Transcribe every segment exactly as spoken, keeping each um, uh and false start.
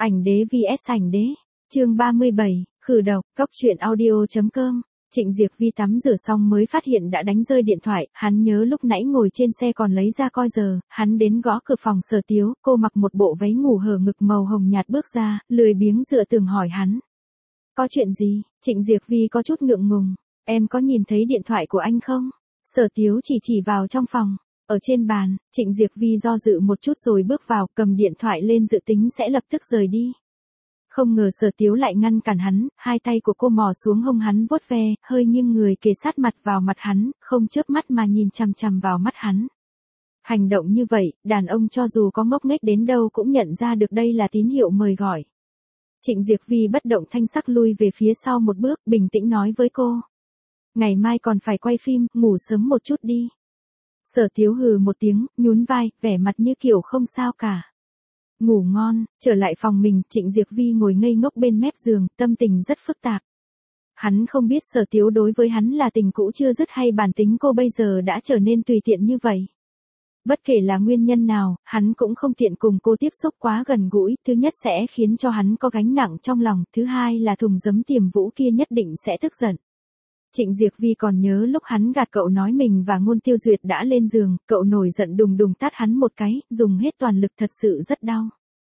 Ảnh đế vs ảnh đế. Chương ba mươi bảy, khử độc, Cốc truyện audio chấm com. Trịnh Diệc Vi tắm rửa xong mới phát hiện đã đánh rơi điện thoại, hắn nhớ lúc nãy ngồi trên xe còn lấy ra coi giờ, hắn đến gõ cửa phòng Sở Tiếu, cô mặc một bộ váy ngủ hở ngực màu hồng nhạt bước ra, lười biếng dựa tường hỏi hắn. Có chuyện gì? Trịnh Diệc Vi có chút ngượng ngùng, em có nhìn thấy điện thoại của anh không? Sở Tiếu chỉ chỉ vào trong phòng. Ở trên bàn, Trịnh Diệc Vi do dự một chút rồi bước vào, cầm điện thoại lên dự tính sẽ lập tức rời đi. Không ngờ Sở Tiếu lại ngăn cản hắn, hai tay của cô mò xuống hông hắn vuốt ve, hơi nghiêng người kề sát mặt vào mặt hắn, không chớp mắt mà nhìn chằm chằm vào mắt hắn. Hành động như vậy, đàn ông cho dù có ngốc nghếch đến đâu cũng nhận ra được đây là tín hiệu mời gọi. Trịnh Diệc Vi bất động thanh sắc lui về phía sau một bước, bình tĩnh nói với cô. Ngày mai còn phải quay phim, ngủ sớm một chút đi. Sở Tiếu hừ một tiếng, nhún vai, vẻ mặt như kiểu không sao cả. Ngủ ngon, trở lại phòng mình, Trịnh Diệc Vi ngồi ngây ngốc bên mép giường, tâm tình rất phức tạp. Hắn không biết Sở Tiếu đối với hắn là tình cũ chưa dứt hay bản tính cô bây giờ đã trở nên tùy tiện như vậy. Bất kể là nguyên nhân nào, hắn cũng không tiện cùng cô tiếp xúc quá gần gũi, thứ nhất sẽ khiến cho hắn có gánh nặng trong lòng, thứ hai là thùng giấm Tiềm Vũ kia nhất định sẽ tức giận. Trịnh Diệc Vi còn nhớ lúc hắn gạt cậu nói mình và Ngôn Tiêu Duyệt đã lên giường, cậu nổi giận đùng đùng tát hắn một cái, dùng hết toàn lực thật sự rất đau.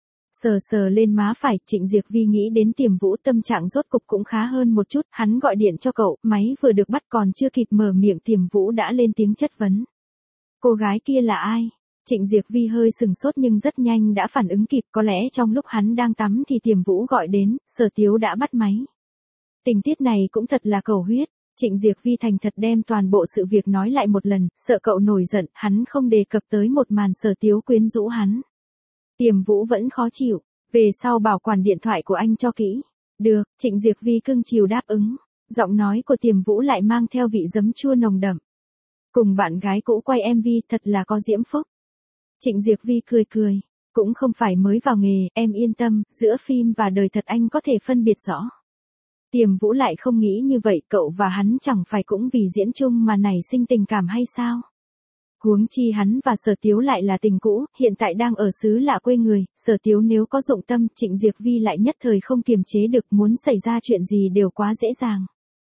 Sờ sờ lên má phải, Trịnh Diệc Vi nghĩ đến Tiềm Vũ tâm trạng rốt cục cũng khá hơn một chút, hắn gọi điện cho cậu, máy vừa được bắt còn chưa kịp mở miệng Tiềm Vũ đã lên tiếng chất vấn. Cô gái kia là ai? Trịnh Diệc Vi hơi sừng sốt nhưng rất nhanh đã phản ứng kịp, có lẽ trong lúc hắn đang tắm thì Tiềm Vũ gọi đến, Sở Tiếu đã bắt máy. Tình tiết này cũng thật là cầu huyết. Trịnh Diệc Vi thành thật đem toàn bộ sự việc nói lại một lần, sợ cậu nổi giận, hắn không đề cập tới một màn Sở Tiếu quyến rũ hắn. Tiềm Vũ vẫn khó chịu, về sau bảo quản điện thoại của anh cho kỹ. Được, Trịnh Diệc Vi cưng chiều đáp ứng, giọng nói của Tiềm Vũ lại mang theo vị giấm chua nồng đậm. Cùng bạn gái cũ quay em vê thật là có diễm phúc. Trịnh Diệc Vi cười cười, cũng không phải mới vào nghề, em yên tâm, giữa phim và đời thật anh có thể phân biệt rõ. Tiềm Vũ lại không nghĩ như vậy, cậu và hắn chẳng phải cũng vì diễn chung mà nảy sinh tình cảm hay sao? Huống chi hắn và Sở Tiếu lại là tình cũ, hiện tại đang ở xứ lạ quê người, Sở Tiếu nếu có dụng tâm, Trịnh Diệc Vi lại nhất thời không kiềm chế được, muốn xảy ra chuyện gì đều quá dễ dàng.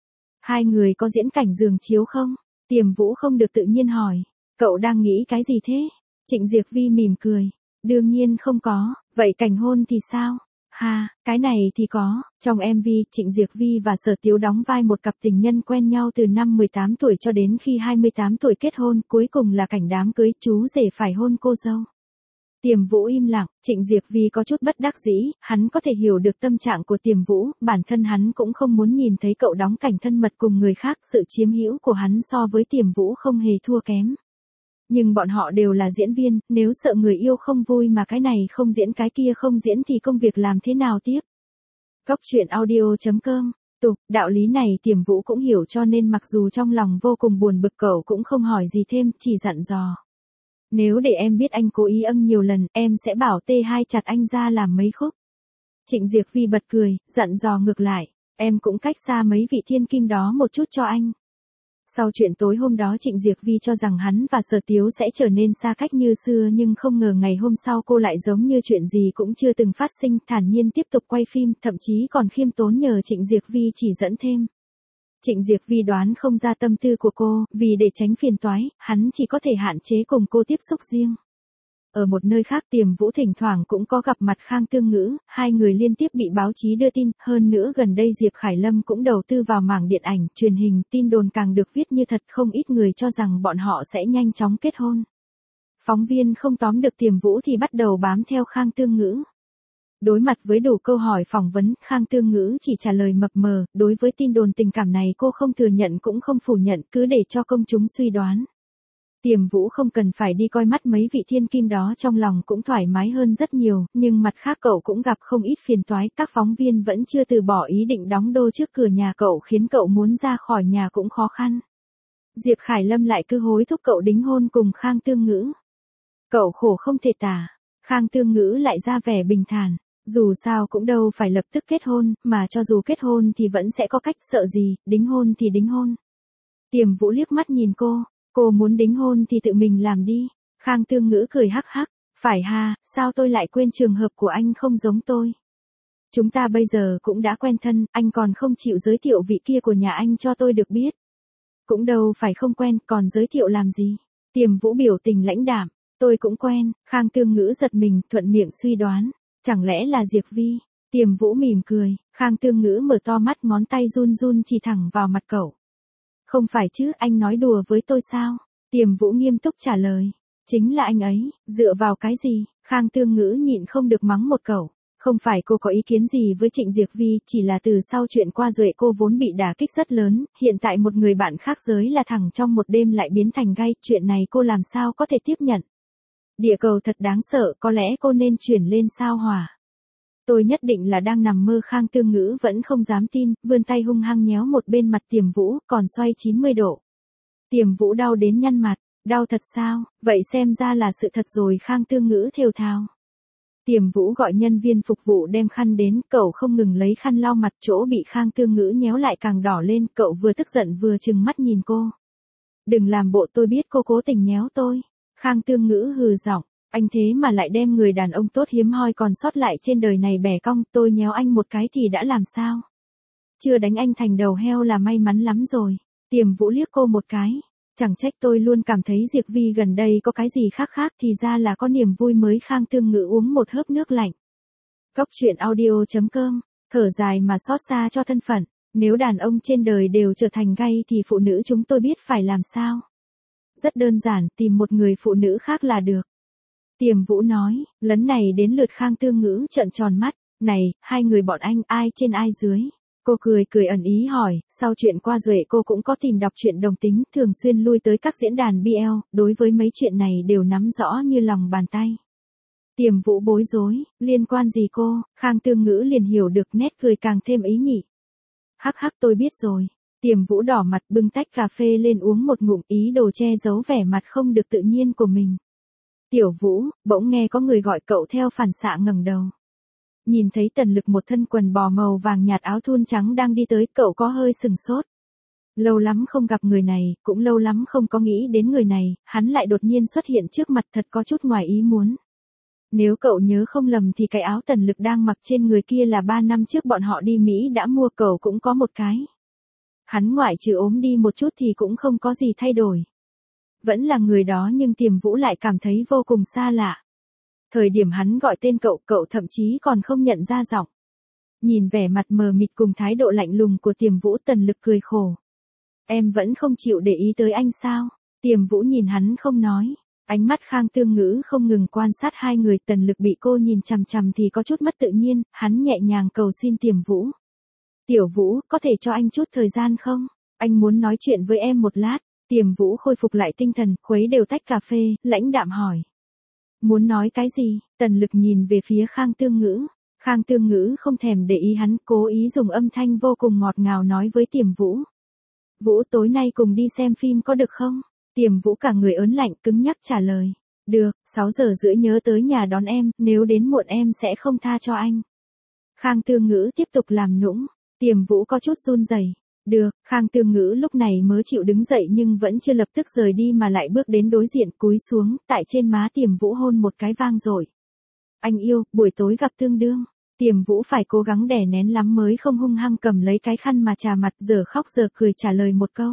Hai người có diễn cảnh giường chiếu không? Tiềm Vũ không được tự nhiên hỏi, cậu đang nghĩ cái gì thế? Trịnh Diệc Vi mỉm cười, đương nhiên không có, vậy cảnh hôn thì sao? Ha, cái này thì có, trong em vê, Trịnh Diệc Vi và Sở Tiếu đóng vai một cặp tình nhân quen nhau từ năm mười tám tuổi cho đến khi hai mươi tám tuổi kết hôn, cuối cùng là cảnh đám cưới, chú rể phải hôn cô dâu. Tiềm Vũ im lặng, Trịnh Diệc Vi có chút bất đắc dĩ, hắn có thể hiểu được tâm trạng của Tiềm Vũ, bản thân hắn cũng không muốn nhìn thấy cậu đóng cảnh thân mật cùng người khác, sự chiếm hữu của hắn so với Tiềm Vũ không hề thua kém. Nhưng bọn họ đều là diễn viên, nếu sợ người yêu không vui mà cái này không diễn cái kia không diễn thì công việc làm thế nào tiếp? Cốc truyện audio chấm com. Tục, đạo lý này Tiềm Vũ cũng hiểu cho nên mặc dù trong lòng vô cùng buồn bực cậu cũng không hỏi gì thêm, chỉ dặn dò. Nếu để em biết anh cố ý âm nhiều lần, em sẽ bảo tê hai chặt anh ra làm mấy khúc. Trịnh Diệc Vi bật cười, dặn dò ngược lại, em cũng cách xa mấy vị thiên kim đó một chút cho anh. Sau chuyện tối hôm đó Trịnh Diệc Vi cho rằng hắn và Sở Tiếu sẽ trở nên xa cách như xưa nhưng không ngờ ngày hôm sau cô lại giống như chuyện gì cũng chưa từng phát sinh, thản nhiên tiếp tục quay phim, thậm chí còn khiêm tốn nhờ Trịnh Diệc Vi chỉ dẫn thêm. Trịnh Diệc Vi đoán không ra tâm tư của cô, vì để tránh phiền toái, hắn chỉ có thể hạn chế cùng cô tiếp xúc riêng. Ở một nơi khác Tiềm Vũ thỉnh thoảng cũng có gặp mặt Khang Tương Ngữ, hai người liên tiếp bị báo chí đưa tin, hơn nữa gần đây Diệp Khải Lâm cũng đầu tư vào mảng điện ảnh, truyền hình, tin đồn càng được viết như thật, không ít người cho rằng bọn họ sẽ nhanh chóng kết hôn. Phóng viên không tóm được Tiềm Vũ thì bắt đầu bám theo Khang Tương Ngữ. Đối mặt với đủ câu hỏi phỏng vấn, Khang Tương Ngữ chỉ trả lời mập mờ, đối với tin đồn tình cảm này cô không thừa nhận cũng không phủ nhận, cứ để cho công chúng suy đoán. Tiềm Vũ không cần phải đi coi mắt mấy vị thiên kim đó, trong lòng cũng thoải mái hơn rất nhiều, nhưng mặt khác cậu cũng gặp không ít phiền toái, các phóng viên vẫn chưa từ bỏ ý định đóng đô trước cửa nhà cậu khiến cậu muốn ra khỏi nhà cũng khó khăn. Diệp Khải Lâm lại cứ hối thúc cậu đính hôn cùng Khang Tương Ngữ. Cậu khổ không thể tả, Khang Tương Ngữ lại ra vẻ bình thản, dù sao cũng đâu phải lập tức kết hôn, mà cho dù kết hôn thì vẫn sẽ có cách, sợ gì, đính hôn thì đính hôn. Tiềm Vũ liếc mắt nhìn cô. Cô muốn đính hôn thì tự mình làm đi. Khang Tương Ngữ cười hắc hắc, phải ha, sao tôi lại quên trường hợp của anh không giống tôi. Chúng ta bây giờ cũng đã quen thân, anh còn không chịu giới thiệu vị kia của nhà anh cho tôi được biết. Cũng đâu phải không quen, còn giới thiệu làm gì? Tiềm Vũ biểu tình lãnh đạm, tôi cũng quen. Khang Tương Ngữ giật mình, thuận miệng suy đoán, chẳng lẽ là Diệc Vi? Tiềm Vũ mỉm cười, Khang Tương Ngữ mở to mắt, ngón tay run run chỉ thẳng vào mặt cậu. Không phải chứ, anh nói đùa với tôi sao? Tiềm Vũ nghiêm túc trả lời, chính là anh ấy. Dựa vào cái gì? Khang Tương Ngữ nhịn không được mắng một câu. Không phải cô có ý kiến gì với Trịnh Diệc Vi, chỉ là từ sau chuyện qua Duệ cô vốn bị đả kích rất lớn, hiện tại một người bạn khác giới là thẳng trong một đêm lại biến thành gay, chuyện này cô làm sao có thể tiếp nhận. Địa cầu thật đáng sợ, có lẽ cô nên chuyển lên sao Hỏa. Tôi nhất định là đang nằm mơ. Khang Tương Ngữ vẫn không dám tin, vươn tay hung hăng nhéo một bên mặt Tiềm Vũ, còn xoay chín mươi độ. Tiềm Vũ đau đến nhăn mặt, đau thật sao, vậy xem ra là sự thật rồi. Khang Tương Ngữ thều thào. Tiềm Vũ gọi nhân viên phục vụ đem khăn đến, cậu không ngừng lấy khăn lau mặt, chỗ bị Khang Tương Ngữ nhéo lại càng đỏ lên, cậu vừa tức giận vừa trừng mắt nhìn cô. Đừng làm bộ tôi biết cô cố tình nhéo tôi. Khang Tương Ngữ hừ giọng, anh thế mà lại đem người đàn ông tốt hiếm hoi còn sót lại trên đời này bẻ cong, tôi nhéo anh một cái thì đã làm sao? Chưa đánh anh thành đầu heo là may mắn lắm rồi. Tiềm Vũ liếc cô một cái. Chẳng trách tôi luôn cảm thấy Diệc Vi gần đây có cái gì khác khác, thì ra là có niềm vui mới. Khang Tương Ngữ uống một hớp nước lạnh. Cốc truyện audio chấm com, thở dài mà xót xa cho thân phận. Nếu đàn ông trên đời đều trở thành gay thì phụ nữ chúng tôi biết phải làm sao? Rất đơn giản, tìm một người phụ nữ khác là được. Tiềm Vũ nói, lần này đến lượt Khang Tương Ngữ trợn tròn mắt. Này, hai người bọn anh ai trên ai dưới? Cô cười cười ẩn ý hỏi, sau chuyện qua Duệ cô cũng có tìm đọc truyện đồng tính, thường xuyên lui tới các diễn đàn bê lờ, đối với mấy chuyện này đều nắm rõ như lòng bàn tay. Tiềm Vũ bối rối, liên quan gì cô? Khang Tương Ngữ liền hiểu được, nét cười càng thêm ý nhị. Hắc hắc tôi biết rồi. Tiềm Vũ đỏ mặt bưng tách cà phê lên uống một ngụm, ý đồ che giấu vẻ mặt không được tự nhiên của mình. Tiểu Vũ, bỗng nghe có người gọi cậu, theo phản xạ ngẩng đầu. Nhìn thấy Tần Lực một thân quần bò màu vàng nhạt áo thun trắng đang đi tới, cậu có hơi sừng sốt. Lâu lắm không gặp người này, cũng lâu lắm không có nghĩ đến người này, hắn lại đột nhiên xuất hiện trước mặt, thật có chút ngoài ý muốn. Nếu cậu nhớ không lầm thì cái áo Tần Lực đang mặc trên người kia là ba năm trước bọn họ đi Mỹ đã mua, cậu cũng có một cái. Hắn ngoại trừ ốm đi một chút thì cũng không có gì thay đổi. Vẫn là người đó, nhưng Tiềm Vũ lại cảm thấy vô cùng xa lạ. Thời điểm hắn gọi tên cậu, cậu thậm chí còn không nhận ra giọng. Nhìn vẻ mặt mờ mịt cùng thái độ lạnh lùng của Tiềm Vũ, Tần Lực cười khổ. Em vẫn không chịu để ý tới anh sao? Tiềm Vũ nhìn hắn không nói. Ánh mắt Khang Tương Ngữ không ngừng quan sát hai người. Tần Lực bị cô nhìn chằm chằm thì có chút mất tự nhiên, hắn nhẹ nhàng cầu xin Tiềm Vũ. Tiểu Vũ, có thể cho anh chút thời gian không? Anh muốn nói chuyện với em một lát. Tiềm Vũ khôi phục lại tinh thần, khuấy đều tách cà phê, lãnh đạm hỏi. Muốn nói cái gì? Tần Lực nhìn về phía Khang Tương Ngữ. Khang Tương Ngữ không thèm để ý hắn, cố ý dùng âm thanh vô cùng ngọt ngào nói với Tiềm Vũ. Vũ, tối nay cùng đi xem phim có được không? Tiềm Vũ cả người ớn lạnh, cứng nhắc trả lời. Được, sáu giờ rưỡi nhớ tới nhà đón em, nếu đến muộn em sẽ không tha cho anh. Khang Tương Ngữ tiếp tục làm nũng. Tiềm Vũ có chút run rẩy. Được, Khang Tương Ngữ lúc này mới chịu đứng dậy nhưng vẫn chưa lập tức rời đi mà lại bước đến đối diện, cúi xuống, tại trên má Tiềm Vũ hôn một cái vang dội. Anh yêu, buổi tối gặp tương đương. Tiềm Vũ phải cố gắng đè nén lắm mới không hung hăng cầm lấy cái khăn mà chà mặt, giờ khóc giờ cười trả lời một câu.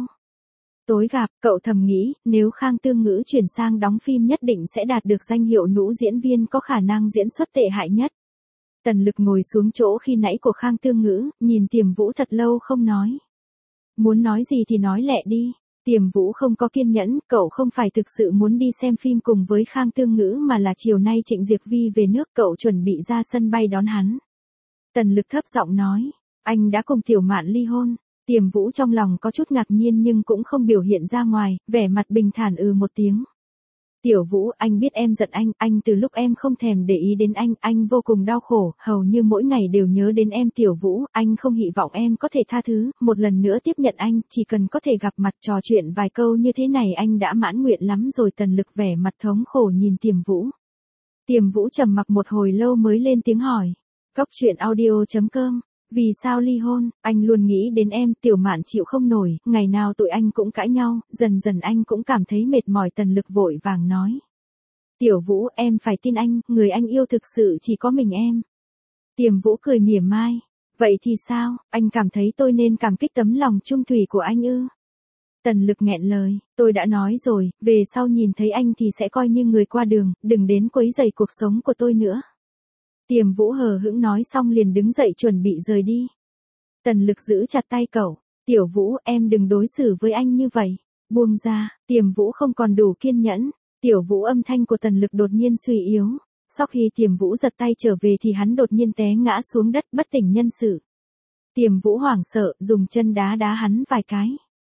Tối gặp, cậu thầm nghĩ, nếu Khang Tương Ngữ chuyển sang đóng phim nhất định sẽ đạt được danh hiệu nữ diễn viên có khả năng diễn xuất tệ hại nhất. Tần Lực ngồi xuống chỗ khi nãy của Khang Tương Ngữ, nhìn Tiềm Vũ thật lâu không nói. Muốn nói gì thì nói lẹ đi. Tiềm Vũ không có kiên nhẫn, cậu không phải thực sự muốn đi xem phim cùng với Khang Tương Ngữ mà là chiều nay Trịnh Diệc Vi về nước, cậu chuẩn bị ra sân bay đón hắn. Tần Lực thấp giọng nói, anh đã cùng Tiểu Mạn ly hôn. Tiềm Vũ trong lòng có chút ngạc nhiên nhưng cũng không biểu hiện ra ngoài, vẻ mặt bình thản ừ một tiếng. Tiểu Vũ, anh biết em giận anh, anh từ lúc em không thèm để ý đến anh, anh vô cùng đau khổ, hầu như mỗi ngày đều nhớ đến em. Tiểu Vũ, anh không hy vọng em có thể tha thứ, một lần nữa tiếp nhận anh, chỉ cần có thể gặp mặt trò chuyện vài câu như thế này anh đã mãn nguyện lắm rồi. Tần Lực vẻ mặt thống khổ nhìn Tiềm Vũ. Tiềm Vũ trầm mặc một hồi lâu mới lên tiếng hỏi. Cốc truyện audio chấm com. Vì sao ly hôn? Anh luôn nghĩ đến em. Tiểu Mạn chịu không nổi, ngày nào tụi anh cũng cãi nhau, dần dần anh cũng cảm thấy mệt mỏi. Tần Lực vội vàng nói. Tiểu Vũ, em phải tin anh, người anh yêu thực sự chỉ có mình em. Tiềm Vũ cười mỉa mai. Vậy thì sao, anh cảm thấy tôi nên cảm kích tấm lòng trung thủy của anh ư? Tần Lực nghẹn lời, tôi đã nói rồi, về sau nhìn thấy anh thì sẽ coi như người qua đường, đừng đến quấy rầy cuộc sống của tôi nữa. Tiềm Vũ hờ hững nói xong liền đứng dậy chuẩn bị rời đi. Tần Lực giữ chặt tay cậu, Tiểu Vũ em đừng đối xử với anh như vậy, buông ra. Tiềm Vũ không còn đủ kiên nhẫn. Tiểu Vũ âm thanh của Tần Lực đột nhiên suy yếu. Sau khi Tiềm Vũ giật tay trở về thì hắn đột nhiên té ngã xuống đất bất tỉnh nhân sự. Tiềm Vũ hoảng sợ, dùng chân đá đá hắn vài cái.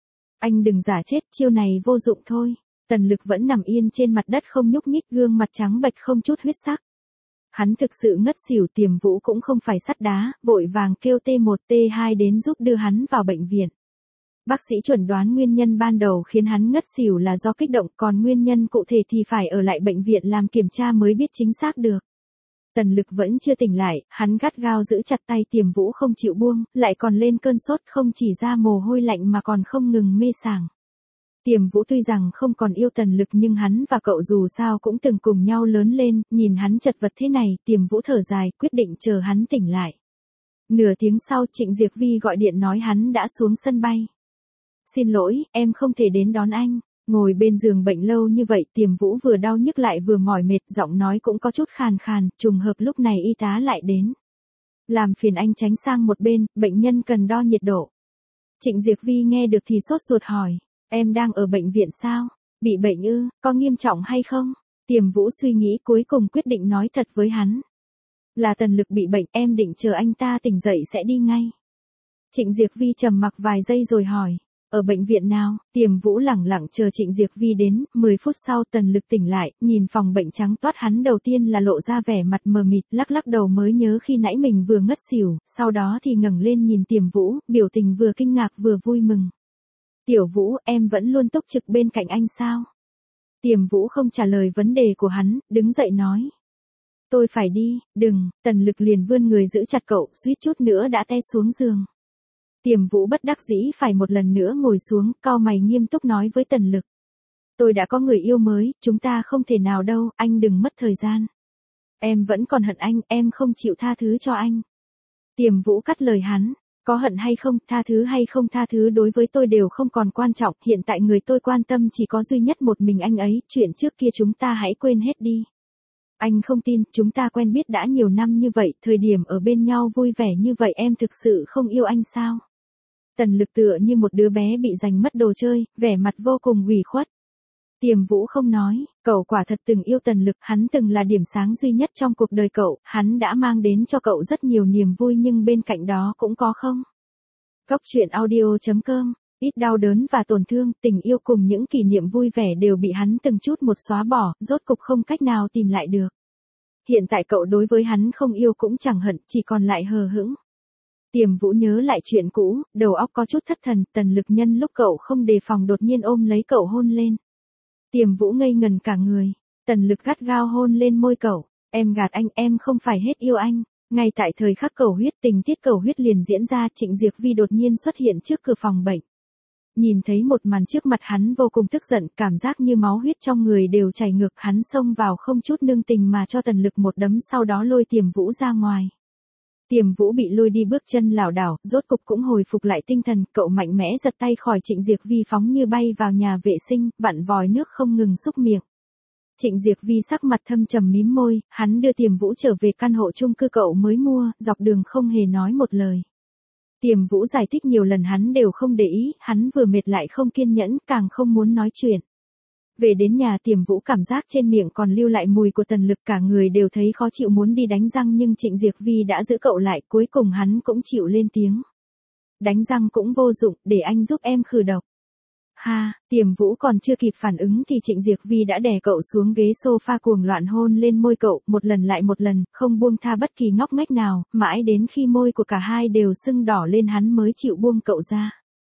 Anh đừng giả chết, chiêu này vô dụng thôi. Tần Lực vẫn nằm yên trên mặt đất không nhúc nhích, gương mặt trắng bệch không chút huyết sắc. Hắn thực sự ngất xỉu. Tiềm Vũ cũng không phải sắt đá, vội vàng kêu T một T hai đến giúp đưa hắn vào bệnh viện. Bác sĩ chuẩn đoán nguyên nhân ban đầu khiến hắn ngất xỉu là do kích động, còn nguyên nhân cụ thể thì phải ở lại bệnh viện làm kiểm tra mới biết chính xác được. Tần Lực vẫn chưa tỉnh lại, hắn gắt gao giữ chặt tay Tiềm Vũ không chịu buông, lại còn lên cơn sốt, không chỉ ra mồ hôi lạnh mà còn không ngừng mê sảng. Tiềm Vũ tuy rằng không còn yêu Tần Lực nhưng hắn và cậu dù sao cũng từng cùng nhau lớn lên, nhìn hắn chật vật thế này, Tiềm Vũ thở dài, quyết định chờ hắn tỉnh lại. Nửa tiếng sau Trịnh Diệc Vi gọi điện nói hắn đã xuống sân bay. Xin lỗi, em không thể đến đón anh. Ngồi bên giường bệnh lâu như vậy, Tiềm Vũ vừa đau nhức lại vừa mỏi mệt, giọng nói cũng có chút khàn khàn, trùng hợp lúc này y tá lại đến. Làm phiền anh tránh sang một bên, bệnh nhân cần đo nhiệt độ. Trịnh Diệc Vi nghe được thì sốt ruột hỏi, em đang ở bệnh viện sao? Bị bệnh ư, có nghiêm trọng hay không? Tiềm Vũ suy nghĩ cuối cùng quyết định nói thật với hắn. Là Tần Lực bị bệnh, em định chờ anh ta tỉnh dậy sẽ đi ngay. Trịnh Diệc Vi trầm mặc vài giây rồi hỏi. Ở bệnh viện nào? Tiềm Vũ lẳng lặng chờ Trịnh Diệc Vi đến, mười phút sau Tần Lực tỉnh lại, nhìn phòng bệnh trắng toát hắn đầu tiên là lộ ra vẻ mặt mờ mịt, lắc lắc đầu mới nhớ khi nãy mình vừa ngất xỉu, sau đó thì ngẩng lên nhìn Tiềm Vũ, biểu tình vừa kinh ngạc vừa vui mừng. Tiểu Vũ, em vẫn luôn túc trực bên cạnh anh sao? Tiềm Vũ không trả lời vấn đề của hắn, đứng dậy nói. Tôi phải đi, đừng. Tần Lực liền vươn người giữ chặt cậu, suýt chút nữa đã té xuống giường. Tiềm Vũ bất đắc dĩ phải một lần nữa ngồi xuống, cau mày nghiêm túc nói với Tần Lực. Tôi đã có người yêu mới, chúng ta không thể nào đâu, anh đừng mất thời gian. Em vẫn còn hận anh, em không chịu tha thứ cho anh. Tiềm Vũ cắt lời hắn, có hận hay không, tha thứ hay không tha thứ đối với tôi đều không còn quan trọng, hiện tại người tôi quan tâm chỉ có duy nhất một mình anh ấy, chuyện trước kia chúng ta hãy quên hết đi. Anh không tin, chúng ta quen biết đã nhiều năm như vậy, thời điểm ở bên nhau vui vẻ như vậy em thực sự không yêu anh sao? Tần Lực tựa như một đứa bé bị giành mất đồ chơi, vẻ mặt vô cùng ủy khuất. Tiềm Vũ không nói, cậu quả thật từng yêu Tần Lực, hắn từng là điểm sáng duy nhất trong cuộc đời cậu, hắn đã mang đến cho cậu rất nhiều niềm vui nhưng bên cạnh đó cũng có không. Cốc truyện audio chấm com, ít đau đớn và tổn thương, tình yêu cùng những kỷ niệm vui vẻ đều bị hắn từng chút một xóa bỏ, rốt cục không cách nào tìm lại được. Hiện tại cậu đối với hắn không yêu cũng chẳng hận, chỉ còn lại hờ hững. Tiềm Vũ nhớ lại chuyện cũ, đầu óc có chút thất thần, Tần Lực nhân lúc cậu không đề phòng đột nhiên ôm lấy cậu hôn lên. Tiềm Vũ ngây ngần cả người, Tần Lực gắt gao hôn lên môi cậu, em gạt anh, em không phải hết yêu anh. Ngay tại thời khắc cầu huyết, tình tiết cầu huyết liền diễn ra, Trịnh Diệc Vi đột nhiên xuất hiện trước cửa phòng bệnh. Nhìn thấy một màn trước mặt hắn vô cùng tức giận, cảm giác như máu huyết trong người đều chảy ngược, hắn xông vào không chút nương tình mà cho Tần Lực một đấm sau đó lôi Tiềm Vũ ra ngoài. Tiềm Vũ bị lôi đi bước chân lảo đảo, rốt cục cũng hồi phục lại tinh thần, cậu mạnh mẽ giật tay khỏi Trịnh Diệc Vi phóng như bay vào nhà vệ sinh, vặn vòi nước không ngừng xúc miệng. Trịnh Diệc Vi sắc mặt thâm trầm mím môi, hắn đưa Tiềm Vũ trở về căn hộ chung cư cậu mới mua, dọc đường không hề nói một lời. Tiềm Vũ giải thích nhiều lần hắn đều không để ý, hắn vừa mệt lại không kiên nhẫn, càng không muốn nói chuyện. Về đến nhà Tiềm Vũ cảm giác trên miệng còn lưu lại mùi của Tần Lực, cả người đều thấy khó chịu muốn đi đánh răng nhưng Trịnh Diệc Vi đã giữ cậu lại, cuối cùng hắn cũng chịu lên tiếng. Đánh răng cũng vô dụng, để anh giúp em khử độc. Ha, Tiềm Vũ còn chưa kịp phản ứng thì Trịnh Diệc Vi đã đè cậu xuống ghế sofa cuồng loạn hôn lên môi cậu, một lần lại một lần, không buông tha bất kỳ ngóc ngách nào, mãi đến khi môi của cả hai đều sưng đỏ lên hắn mới chịu buông cậu ra.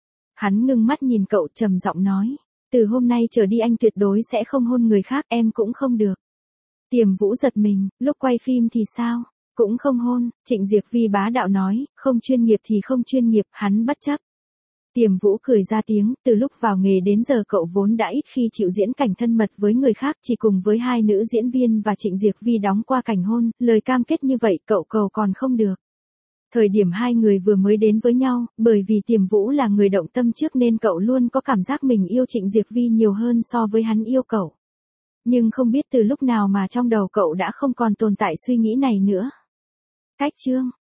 Hắn ngưng mắt nhìn cậu trầm giọng nói, từ hôm nay trở đi anh tuyệt đối sẽ không hôn người khác, em cũng không được. Tiềm Vũ giật mình, lúc quay phim thì sao? Cũng không hôn, Trịnh Diệc Vi bá đạo nói, không chuyên nghiệp thì không chuyên nghiệp, hắn bất chấp. Tiềm Vũ cười ra tiếng, từ lúc vào nghề đến giờ cậu vốn đã ít khi chịu diễn cảnh thân mật với người khác, chỉ cùng với hai nữ diễn viên và Trịnh Diệc Vi đóng qua cảnh hôn, lời cam kết như vậy cậu cầu còn không được. Thời điểm hai người vừa mới đến với nhau, bởi vì Tiềm Vũ là người động tâm trước nên cậu luôn có cảm giác mình yêu Trịnh Diệc Vi nhiều hơn so với hắn yêu cậu. Nhưng không biết từ lúc nào mà trong đầu cậu đã không còn tồn tại suy nghĩ này nữa. Cách chương